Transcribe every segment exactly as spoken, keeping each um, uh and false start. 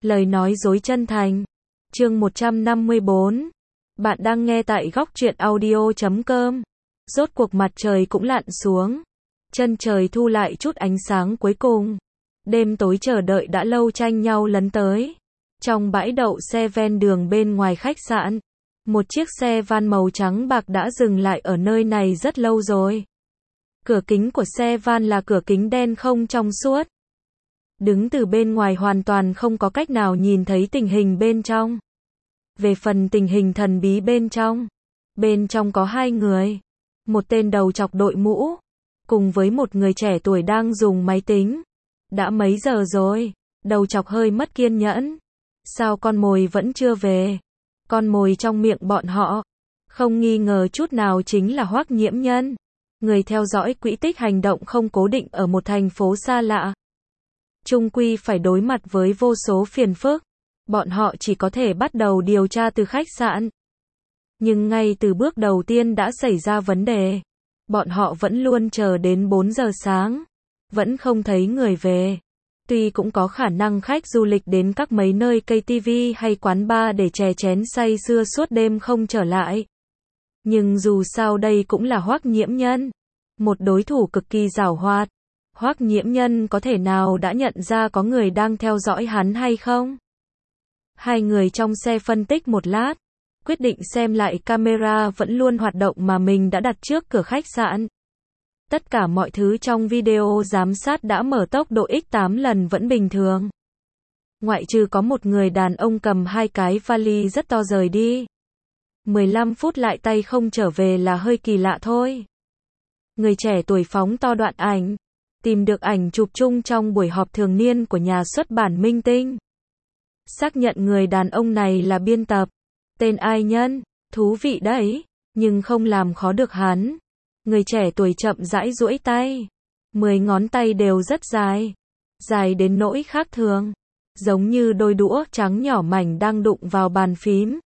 Lời nói dối chân thành. Chương một trăm năm mươi bốn. Bạn đang nghe tại góc truyện audio chấm com. Rốt cuộc mặt trời cũng lặn xuống. Chân trời thu lại chút ánh sáng cuối cùng. Đêm tối chờ đợi đã lâu tranh nhau lấn tới. Trong bãi đậu xe ven đường bên ngoài khách sạn, một chiếc xe van màu trắng bạc đã dừng lại ở nơi này rất lâu rồi. Cửa kính của xe van là cửa kính đen không trong suốt. Đứng từ bên ngoài hoàn toàn không có cách nào nhìn thấy tình hình bên trong. Về phần tình hình thần bí bên trong, bên trong có hai người. Một tên đầu trọc đội mũ, cùng với một người trẻ tuổi đang dùng máy tính. Đã mấy giờ rồi? Đầu trọc hơi mất kiên nhẫn. Sao con mồi vẫn chưa về? Con mồi trong miệng bọn họ, không nghi ngờ chút nào chính là Hoắc Nhiễm Nhân. Người theo dõi quỹ tích hành động không cố định ở một thành phố xa lạ. Chung quy phải đối mặt với vô số phiền phức. Bọn họ chỉ có thể bắt đầu điều tra từ khách sạn. Nhưng ngay từ bước đầu tiên đã xảy ra vấn đề. Bọn họ vẫn luôn chờ đến bốn giờ sáng. Vẫn không thấy người về. Tuy cũng có khả năng khách du lịch đến các mấy nơi ca tê vê hay quán bar để chè chén say sưa suốt đêm không trở lại. Nhưng dù sao đây cũng là Hoắc Nhiễm Nhân. Một đối thủ cực kỳ giàu hoạt. Hoắc Nhiễm Nhân có thể nào đã nhận ra có người đang theo dõi hắn hay không? Hai người trong xe phân tích một lát, quyết định xem lại camera vẫn luôn hoạt động mà mình đã đặt trước cửa khách sạn. Tất cả mọi thứ trong video giám sát đã mở tốc độ nhân tám lần vẫn bình thường. Ngoại trừ có một người đàn ông cầm hai cái vali rất to rời đi. mười lăm phút lại tay không trở về là hơi kỳ lạ thôi. Người trẻ tuổi phóng to đoạn ảnh, tìm được ảnh chụp chung trong buổi họp thường niên của nhà xuất bản Minh Tinh. Xác nhận người đàn ông này là biên tập. Tên Ai Nhân, thú vị đấy, nhưng không làm khó được hắn. Người trẻ tuổi chậm rãi duỗi tay. Mười ngón tay đều rất dài. Dài đến nỗi khác thường. Giống như đôi đũa trắng nhỏ mảnh đang đụng vào bàn phím.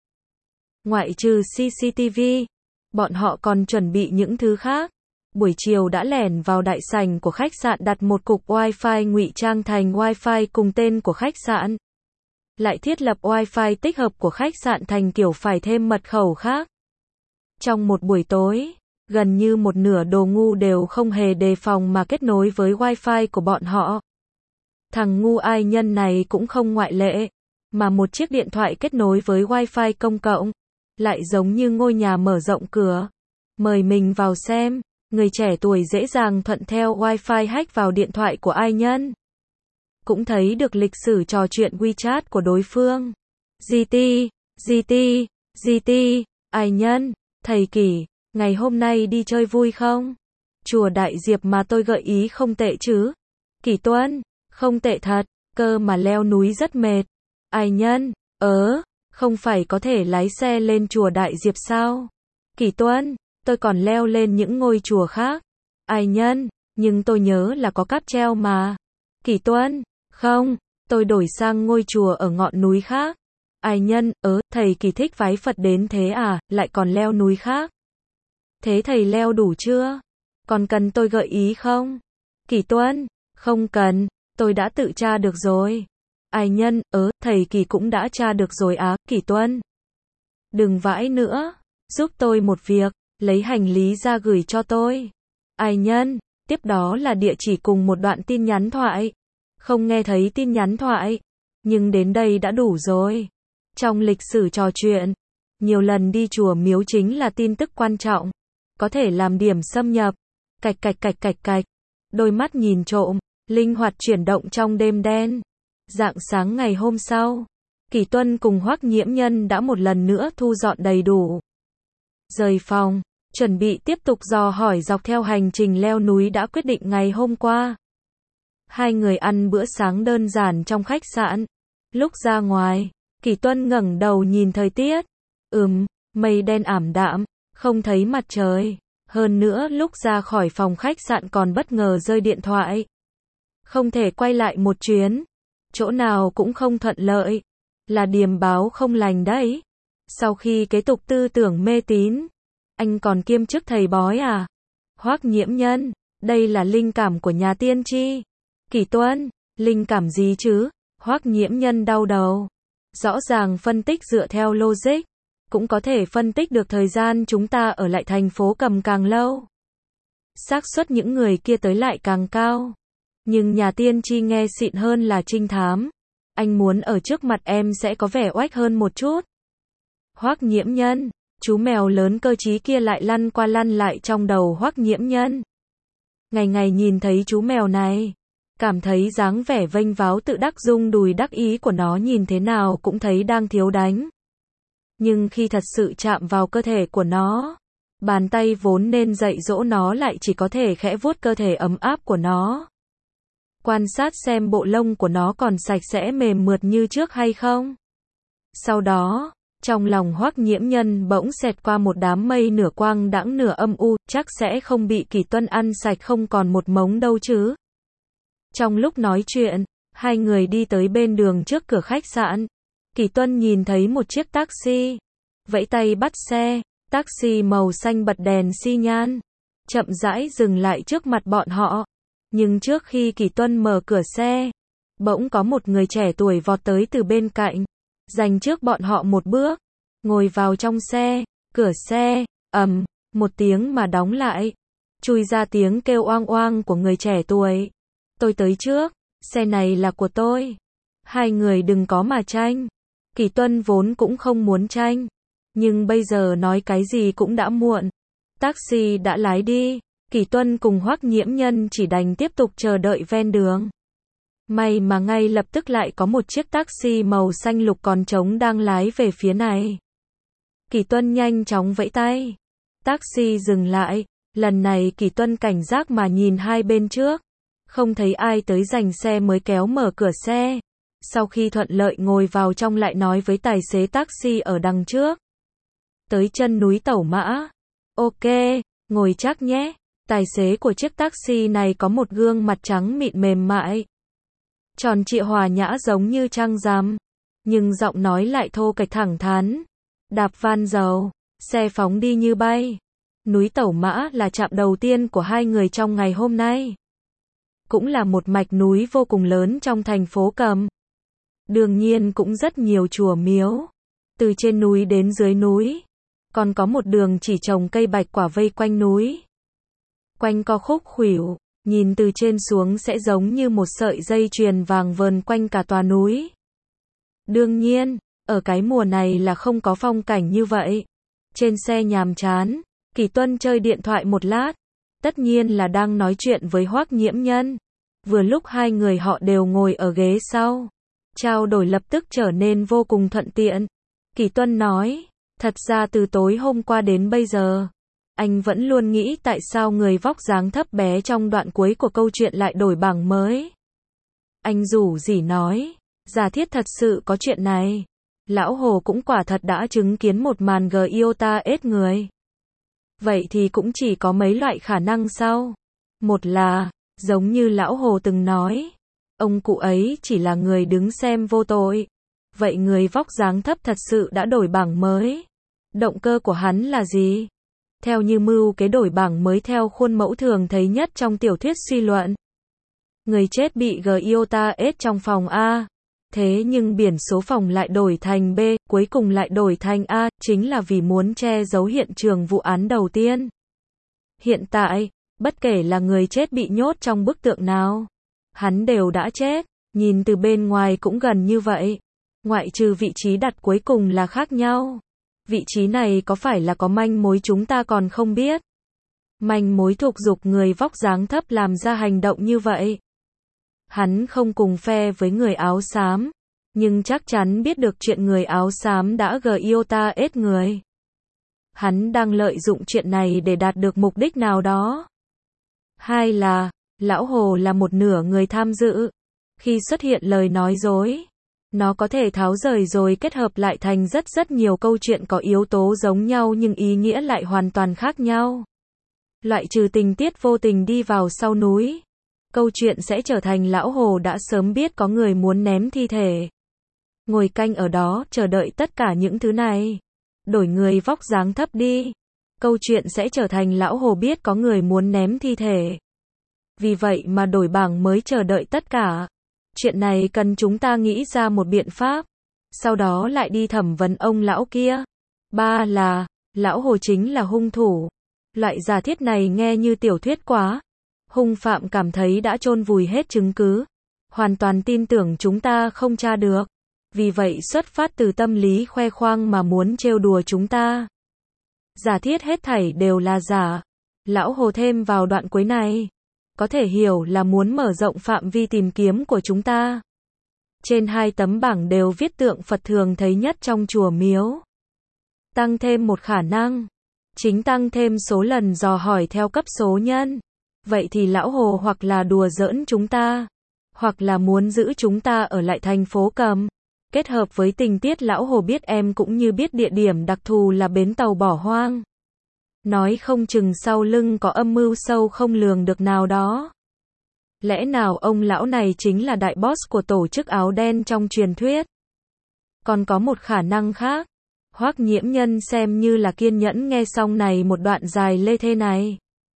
Ngoại trừ xê xê tê vê, bọn họ còn chuẩn bị những thứ khác. Buổi chiều đã lẻn vào đại sảnh của khách sạn đặt một cục wifi ngụy trang thành wifi cùng tên của khách sạn. Lại thiết lập wifi tích hợp của khách sạn thành kiểu phải thêm mật khẩu khác. Trong một buổi tối, gần như một nửa đồ ngu đều không hề đề phòng mà kết nối với wifi của bọn họ. Thằng ngu Ai Nhân này cũng không ngoại lệ, mà một chiếc điện thoại kết nối với wifi công cộng, lại giống như ngôi nhà mở rộng cửa. Mời mình vào xem. Người trẻ tuổi dễ dàng thuận theo wifi hack vào điện thoại của Ai Nhân. Cũng thấy được lịch sử trò chuyện WeChat của đối phương. giê tê, giê tê, giê tê, Ai Nhân, thầy Kỷ, ngày hôm nay đi chơi vui không? Chùa Đại Diệp mà tôi gợi ý không tệ chứ? Kỷ Tuân, không tệ thật, cơ mà leo núi rất mệt. Ai Nhân, ớ, không phải có thể lái xe lên chùa Đại Diệp sao? Kỷ Tuân, tôi còn leo lên những ngôi chùa khác. Ai Nhân, nhưng tôi nhớ là có cáp treo mà. Kỷ Tuân, không, tôi đổi sang ngôi chùa ở ngọn núi khác. Ai Nhân, ớ, thầy Kỷ thích vái Phật đến thế à, lại còn leo núi khác. Thế thầy leo đủ chưa? Còn cần tôi gợi ý không? Kỷ Tuân, không cần, tôi đã tự tra được rồi. Ai Nhân, ớ, thầy Kỷ cũng đã tra được rồi á. Kỷ Tuân, đừng vãi nữa, giúp tôi một việc. Lấy hành lý ra gửi cho tôi. Ai Nhân, tiếp đó là địa chỉ cùng một đoạn tin nhắn thoại. Không nghe thấy tin nhắn thoại, nhưng đến đây đã đủ rồi. Trong lịch sử trò chuyện, nhiều lần đi chùa miếu chính là tin tức quan trọng. Có thể làm điểm xâm nhập. Cạch cạch cạch cạch cạch. Đôi mắt nhìn trộm, linh hoạt chuyển động trong đêm đen. Rạng sáng ngày hôm sau, Kỷ Tuân cùng Hoắc Nhiễm Nhân đã một lần nữa thu dọn đầy đủ. Rời phòng, chuẩn bị tiếp tục dò hỏi dọc theo hành trình leo núi đã quyết định ngày hôm qua. Hai người ăn bữa sáng đơn giản trong khách sạn. Lúc ra ngoài, Kỷ Tuân ngẩng đầu nhìn thời tiết. Ừm, mây đen ảm đạm, không thấy mặt trời. Hơn nữa lúc ra khỏi phòng khách sạn còn bất ngờ rơi điện thoại. Không thể quay lại một chuyến. Chỗ nào cũng không thuận lợi. Là điềm báo không lành đấy. Sau khi kế tục tư tưởng mê tín, anh còn kiêm chức thầy bói à? Hoắc Nhiễm Nhân, đây là linh cảm của nhà tiên tri. Kỷ Tuân, linh cảm gì chứ? Hoắc Nghiễm Nhân đau đầu. Rõ ràng phân tích dựa theo logic, cũng có thể phân tích được thời gian chúng ta ở lại thành phố Cầm càng lâu. Xác suất những người kia tới lại càng cao. Nhưng nhà tiên tri nghe xịn hơn là trinh thám. Anh muốn ở trước mặt em sẽ có vẻ oách hơn một chút. Hoắc Nghiễm Nhân, chú mèo lớn cơ trí kia lại lăn qua lăn lại trong đầu Hoắc Nghiễm Nhân. Ngày ngày nhìn thấy chú mèo này, cảm thấy dáng vẻ vênh váo tự đắc rung đùi đắc ý của nó nhìn thế nào cũng thấy đang thiếu đánh. Nhưng khi thật sự chạm vào cơ thể của nó, bàn tay vốn nên dạy dỗ nó lại chỉ có thể khẽ vuốt cơ thể ấm áp của nó. Quan sát xem bộ lông của nó còn sạch sẽ mềm mượt như trước hay không. Sau đó, trong lòng Hoắc Nghiễm Nhân bỗng xẹt qua một đám mây nửa quang đãng nửa âm u, chắc sẽ không bị Kỷ Tuân ăn sạch không còn một mống đâu chứ. Trong lúc nói chuyện, hai người đi tới bên đường trước cửa khách sạn. Kỷ Tuân nhìn thấy một chiếc taxi, vẫy tay bắt xe, taxi màu xanh bật đèn xi nhan, chậm rãi dừng lại trước mặt bọn họ. Nhưng trước khi Kỷ Tuân mở cửa xe, bỗng có một người trẻ tuổi vọt tới từ bên cạnh, giành trước bọn họ một bước, ngồi vào trong xe, cửa xe, ầm, một tiếng mà đóng lại, chui ra tiếng kêu oang oang của người trẻ tuổi. Tôi tới trước, xe này là của tôi. Hai người đừng có mà tranh. Kỷ Tuân vốn cũng không muốn tranh, nhưng bây giờ nói cái gì cũng đã muộn. Taxi đã lái đi, Kỷ Tuân cùng Hoắc Nghiễm Nhân chỉ đành tiếp tục chờ đợi ven đường. May mà ngay lập tức lại có một chiếc taxi màu xanh lục còn trống đang lái về phía này. Kỷ Tuân nhanh chóng vẫy tay. Taxi dừng lại, lần này Kỷ Tuân cảnh giác mà nhìn hai bên trước. Không thấy ai tới giành xe mới kéo mở cửa xe. Sau khi thuận lợi ngồi vào trong lại nói với tài xế taxi ở đằng trước. Tới chân núi Tẩu Mã. Ok, ngồi chắc nhé. Tài xế của chiếc taxi này có một gương mặt trắng mịn mềm mại, tròn trịa hòa nhã giống như trăng rằm, nhưng giọng nói lại thô kệch thẳng thắn. Đạp van dầu, xe phóng đi như bay. Núi Tẩu Mã là trạm đầu tiên của hai người trong ngày hôm nay. Cũng là một mạch núi vô cùng lớn trong thành phố Cầm. Đương nhiên cũng rất nhiều chùa miếu. Từ trên núi đến dưới núi, còn có một đường chỉ trồng cây bạch quả vây quanh núi. Quanh co khúc khuỷu, nhìn từ trên xuống sẽ giống như một sợi dây chuyền vàng vờn quanh cả tòa núi. Đương nhiên, ở cái mùa này là không có phong cảnh như vậy. Trên xe nhàm chán, Kỷ Tuân chơi điện thoại một lát, tất nhiên là đang nói chuyện với Hoắc Nghiễm Nhân. Vừa lúc hai người họ đều ngồi ở ghế sau, trao đổi lập tức trở nên vô cùng thuận tiện. Kỷ Tuân nói, thật ra từ tối hôm qua đến bây giờ, anh vẫn luôn nghĩ tại sao người vóc dáng thấp bé trong đoạn cuối của câu chuyện lại đổi bảng mới. Anh rủ rỉ nói, giả thiết thật sự có chuyện này, lão Hồ cũng quả thật đã chứng kiến một màn Giota ết người. Vậy thì cũng chỉ có mấy loại khả năng sau. Một là, giống như lão Hồ từng nói, ông cụ ấy chỉ là người đứng xem vô tội. Vậy người vóc dáng thấp thật sự đã đổi bảng mới. Động cơ của hắn là gì? Theo như mưu kế đổi bảng mới theo khuôn mẫu thường thấy nhất trong tiểu thuyết suy luận. Người chết bị Giota ết trong phòng A. Thế nhưng biển số phòng lại đổi thành B, cuối cùng lại đổi thành A, chính là vì muốn che giấu hiện trường vụ án đầu tiên. Hiện tại, bất kể là người chết bị nhốt trong bức tượng nào, hắn đều đã chết, nhìn từ bên ngoài cũng gần như vậy. Ngoại trừ vị trí đặt cuối cùng là khác nhau. Vị trí này có phải là có manh mối chúng ta còn không biết. Manh mối thúc giục người vóc dáng thấp làm ra hành động như vậy. Hắn không cùng phe với người áo xám, nhưng chắc chắn biết được chuyện người áo xám đã Giota ết người. Hắn đang lợi dụng chuyện này để đạt được mục đích nào đó. Hai là, lão Hồ là một nửa người tham dự. Khi xuất hiện lời nói dối, nó có thể tháo rời rồi kết hợp lại thành rất rất nhiều câu chuyện có yếu tố giống nhau nhưng ý nghĩa lại hoàn toàn khác nhau. Loại trừ tình tiết vô tình đi vào sau núi, câu chuyện sẽ trở thành lão Hồ đã sớm biết có người muốn ném thi thể. Ngồi canh ở đó chờ đợi tất cả những thứ này. Đổi người vóc dáng thấp đi. Câu chuyện sẽ trở thành lão Hồ biết có người muốn ném thi thể. Vì vậy mà đổi bảng mới chờ đợi tất cả. Chuyện này cần chúng ta nghĩ ra một biện pháp. Sau đó lại đi thẩm vấn ông lão kia. Ba là, lão Hồ chính là hung thủ. Loại giả thiết này nghe như tiểu thuyết quá. Hung phạm cảm thấy đã chôn vùi hết chứng cứ. Hoàn toàn tin tưởng chúng ta không tra được. Vì vậy xuất phát từ tâm lý khoe khoang mà muốn trêu đùa chúng ta. Giả thiết hết thảy đều là giả. Lão Hồ thêm vào đoạn cuối này. Có thể hiểu là muốn mở rộng phạm vi tìm kiếm của chúng ta. Trên hai tấm bảng đều viết tượng Phật thường thấy nhất trong chùa miếu. Tăng thêm một khả năng. Chính tăng thêm số lần dò hỏi theo cấp số nhân. Vậy thì lão Hồ hoặc là đùa giỡn chúng ta. Hoặc là muốn giữ chúng ta ở lại thành phố Cầm. Kết hợp với tình tiết lão Hồ biết em cũng như biết địa điểm đặc thù là bến tàu bỏ hoang. Nói không chừng sau lưng có âm mưu sâu không lường được nào đó. Lẽ nào ông lão này chính là đại boss của tổ chức áo đen trong truyền thuyết? Còn có một khả năng khác. Hoắc Nhiễm Nhân xem như là kiên nhẫn nghe xong này một đoạn dài lê thê này.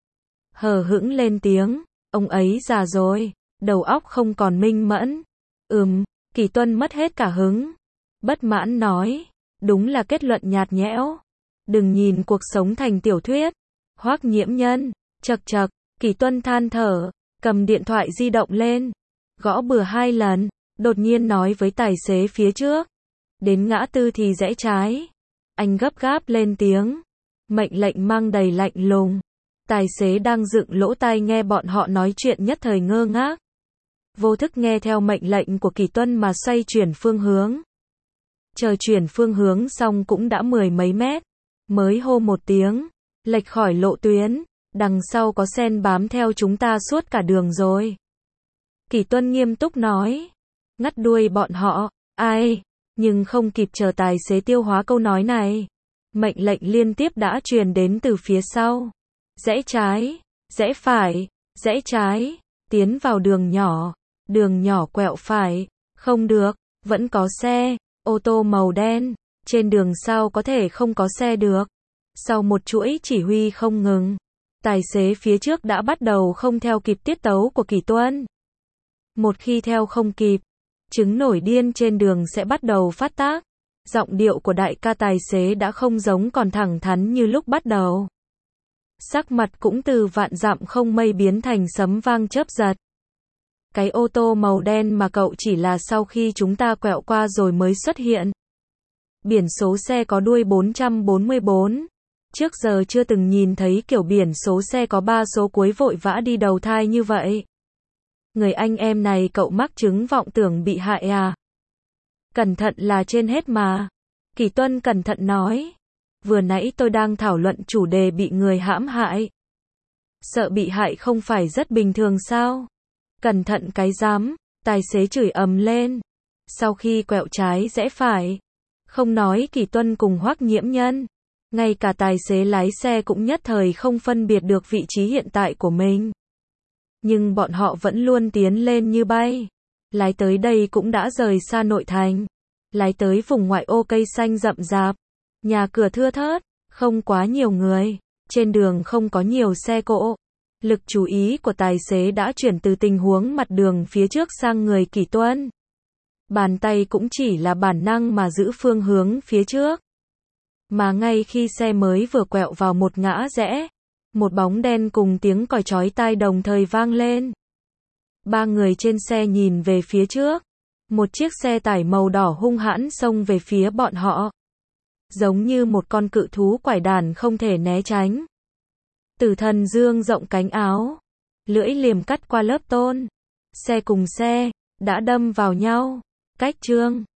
Hờ hững lên tiếng, ông ấy già rồi, đầu óc không còn minh mẫn. Ừm, Kỳ Tuân mất hết cả hứng. Bất mãn nói, đúng là kết luận nhạt nhẽo. Đừng nhìn cuộc sống thành tiểu thuyết. Hoắc Nhiễm Nhân, chậc chậc, Kỳ Tuân than thở, cầm điện thoại di động lên, gõ bừa hai lần, đột nhiên nói với tài xế phía trước. Đến ngã tư thì rẽ trái. Anh gấp gáp lên tiếng. Mệnh lệnh mang đầy lạnh lùng. Tài xế đang dựng lỗ tai nghe bọn họ nói chuyện nhất thời ngơ ngác. Vô thức nghe theo mệnh lệnh của Kỳ Tuân mà xoay chuyển phương hướng. Chờ chuyển phương hướng xong cũng đã mười mấy mét. Mới hô một tiếng. Lệch khỏi lộ tuyến. Đằng sau có sen bám theo chúng ta suốt cả đường rồi. Kỳ Tuân nghiêm túc nói. Ngắt đuôi bọn họ. Ai? Nhưng không kịp chờ tài xế tiêu hóa câu nói này. Mệnh lệnh liên tiếp đã truyền đến từ phía sau. Rẽ trái, rẽ phải, rẽ trái, tiến vào đường nhỏ, đường nhỏ quẹo phải. Không được, vẫn có xe, ô tô màu đen, trên đường sao có thể không có xe được. Sau một chuỗi chỉ huy không ngừng, tài xế phía trước đã bắt đầu không theo kịp tiết tấu của Kỳ Tuân. Một khi theo không kịp, trứng nổi điên trên đường sẽ bắt đầu phát tác. Giọng điệu của đại ca tài xế đã không giống còn thẳng thắn như lúc bắt đầu. Sắc mặt cũng từ vạn dặm không mây biến thành sấm vang chớp giật. Cái ô tô màu đen mà cậu chỉ là sau khi chúng ta quẹo qua rồi mới xuất hiện. Biển số xe có đuôi bốn trăm bốn mươi bốn. Trước giờ chưa từng nhìn thấy kiểu biển số xe có ba số cuối vội vã đi đầu thai như vậy. Người anh em này cậu mắc chứng vọng tưởng bị hại à? Cẩn thận là trên hết mà. Kỳ Tuân cẩn thận nói. Vừa nãy tôi đang thảo luận chủ đề bị người hãm hại. Sợ bị hại không phải rất bình thường sao? Cẩn thận cái dám, tài xế chửi ầm lên. Sau khi quẹo trái rẽ phải. Không nói Kỳ Tuân cùng Hoắc Nhiễm Nhân. Ngay cả tài xế lái xe cũng nhất thời không phân biệt được vị trí hiện tại của mình. Nhưng bọn họ vẫn luôn tiến lên như bay. Lái tới đây cũng đã rời xa nội thành. Lái tới vùng ngoại ô cây xanh rậm rạp. Nhà cửa thưa thớt, không quá nhiều người. Trên đường không có nhiều xe cộ. Lực chú ý của tài xế đã chuyển từ tình huống mặt đường phía trước sang người Kỳ Tuân. Bàn tay cũng chỉ là bản năng mà giữ phương hướng phía trước. Mà ngay khi xe mới vừa quẹo vào một ngã rẽ, một bóng đen cùng tiếng còi chói tai đồng thời vang lên. Ba người trên xe nhìn về phía trước. Một chiếc xe tải màu đỏ hung hãn xông về phía bọn họ. Giống như một con cự thú quải đản không thể né tránh. Tử Thần dương rộng cánh áo. Lưỡi liềm cắt qua lớp tôn. Xe cùng xe, đã đâm vào nhau. Cách Trương,